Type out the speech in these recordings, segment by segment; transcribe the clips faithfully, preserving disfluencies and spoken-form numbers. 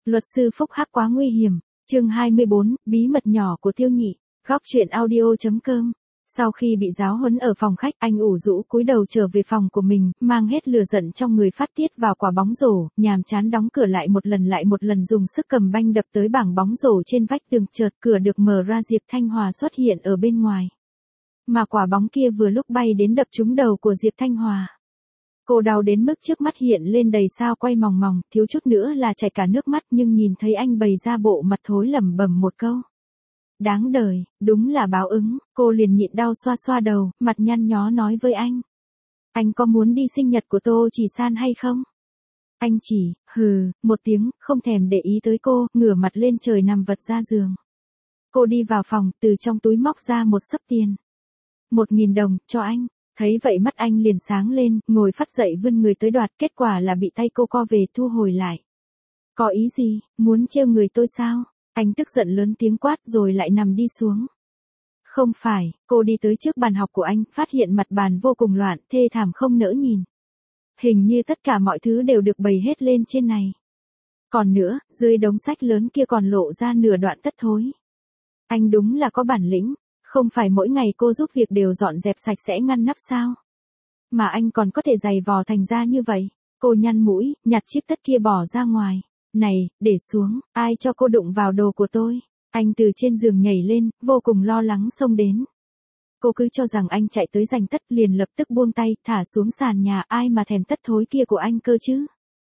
Luật sư phúc hắc quá nguy hiểm. Chương hai mươi bốn, bí mật nhỏ của Tiêu Nhị. Góc truyện audio chấm com. Sau khi bị giáo huấn ở phòng khách, anh ủ rũ cúi đầu trở về phòng của mình, mang hết lửa giận trong người phát tiết vào quả bóng rổ, nhàm chán đóng cửa lại một lần lại một lần dùng sức cầm banh đập tới bảng bóng rổ trên vách tường, chợt cửa được mở ra, Diệp Thanh Hòa xuất hiện ở bên ngoài. Mà quả bóng kia vừa lúc bay đến đập trúng đầu của Diệp Thanh Hòa. Cô đau đến mức trước mắt hiện lên đầy sao quay mòng mòng, thiếu chút nữa là chảy cả nước mắt, nhưng nhìn thấy anh bày ra bộ mặt thối lẩm bẩm một câu. Đáng đời, đúng là báo ứng, cô liền nhịn đau xoa xoa đầu, mặt nhăn nhó nói với anh. Anh có muốn đi sinh nhật của Tô Chỉ San hay không? Anh chỉ, hừ, một tiếng, không thèm để ý tới cô, ngửa mặt lên trời nằm vật ra giường. Cô đi vào phòng, từ trong túi móc ra một xấp tiền. Một nghìn đồng, cho anh. Thấy vậy mắt anh liền sáng lên, ngồi phắt dậy vươn người tới đoạt, kết quả là bị tay cô co về thu hồi lại. Có ý gì, muốn trêu người tôi sao? Anh tức giận lớn tiếng quát rồi lại nằm đi xuống. Không phải, cô đi tới trước bàn học của anh, phát hiện mặt bàn vô cùng loạn, thê thảm không nỡ nhìn. Hình như tất cả mọi thứ đều được bày hết lên trên này. Còn nữa, dưới đống sách lớn kia còn lộ ra nửa đoạn tất thối. Anh đúng là có bản lĩnh. Không phải mỗi ngày cô giúp việc đều dọn dẹp sạch sẽ ngăn nắp sao? Mà anh còn có thể giày vò thành ra như vậy. Cô nhăn mũi, nhặt chiếc tất kia bỏ ra ngoài. Này, để xuống, ai cho cô đụng vào đồ của tôi? Anh từ trên giường nhảy lên, vô cùng lo lắng xông đến. Cô cứ cho rằng anh chạy tới giành tất, liền lập tức buông tay, thả xuống sàn nhà, ai mà thèm tất thối kia của anh cơ chứ?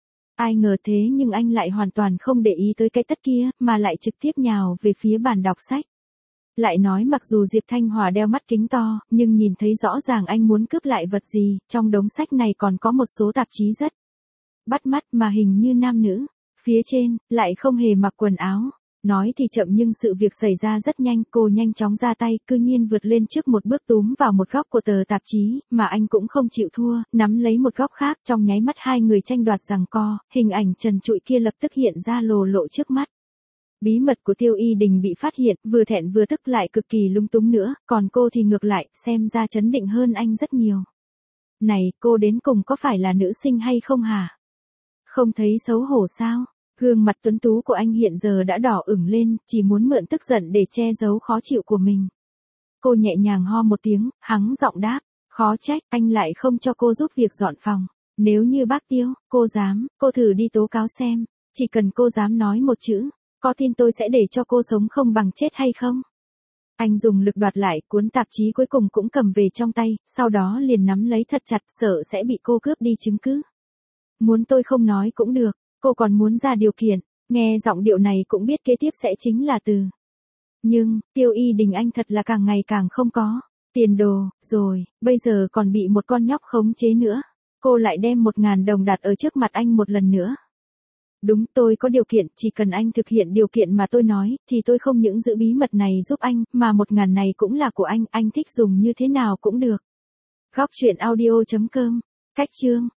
Ai ngờ thế nhưng anh lại hoàn toàn không để ý tới cái tất kia, mà lại trực tiếp nhào về phía bàn đọc sách. Lại nói mặc dù Diệp Thanh Hòa đeo mắt kính to, nhưng nhìn thấy rõ ràng anh muốn cướp lại vật gì, trong đống sách này còn có một số tạp chí rất bắt mắt mà hình như nam nữ. Phía trên, lại không hề mặc quần áo. Nói thì chậm nhưng sự việc xảy ra rất nhanh, cô nhanh chóng ra tay, cư nhiên vượt lên trước một bước túm vào một góc của tờ tạp chí, mà anh cũng không chịu thua, nắm lấy một góc khác, trong nháy mắt hai người tranh đoạt giằng co, hình ảnh trần trụi kia lập tức hiện ra lồ lộ trước mắt. Bí mật của Tiêu Y Đình bị phát hiện, vừa thẹn vừa tức lại cực kỳ lung túng nữa, còn cô thì ngược lại, xem ra trấn định hơn anh rất nhiều. Này, cô đến cùng có phải là nữ sinh hay không hả? Không thấy xấu hổ sao? Gương mặt tuấn tú của anh hiện giờ đã đỏ ửng lên, chỉ muốn mượn tức giận để che giấu khó chịu của mình. Cô nhẹ nhàng ho một tiếng, hắng giọng đáp, khó trách, anh lại không cho cô giúp việc dọn phòng. Nếu như bác Tiêu, cô dám, cô thử đi tố cáo xem, chỉ cần cô dám nói một chữ. Có tin tôi sẽ để cho cô sống không bằng chết hay không? Anh dùng lực đoạt lại, cuốn tạp chí cuối cùng cũng cầm về trong tay, sau đó liền nắm lấy thật chặt, sợ sẽ bị cô cướp đi chứng cứ. Muốn tôi không nói cũng được, cô còn muốn ra điều kiện, nghe giọng điệu này cũng biết kế tiếp sẽ chính là từ. Nhưng, Tiêu Y Đình anh thật là càng ngày càng không có tiền đồ, rồi, bây giờ còn bị một con nhóc khống chế nữa. Cô lại đem một ngàn đồng đặt ở trước mặt anh một lần nữa. Đúng, tôi có điều kiện, chỉ cần anh thực hiện điều kiện mà tôi nói, thì tôi không những giữ bí mật này giúp anh, mà một ngàn này cũng là của anh, anh thích dùng như thế nào cũng được. Góc truyện audio chấm com. Cách chương.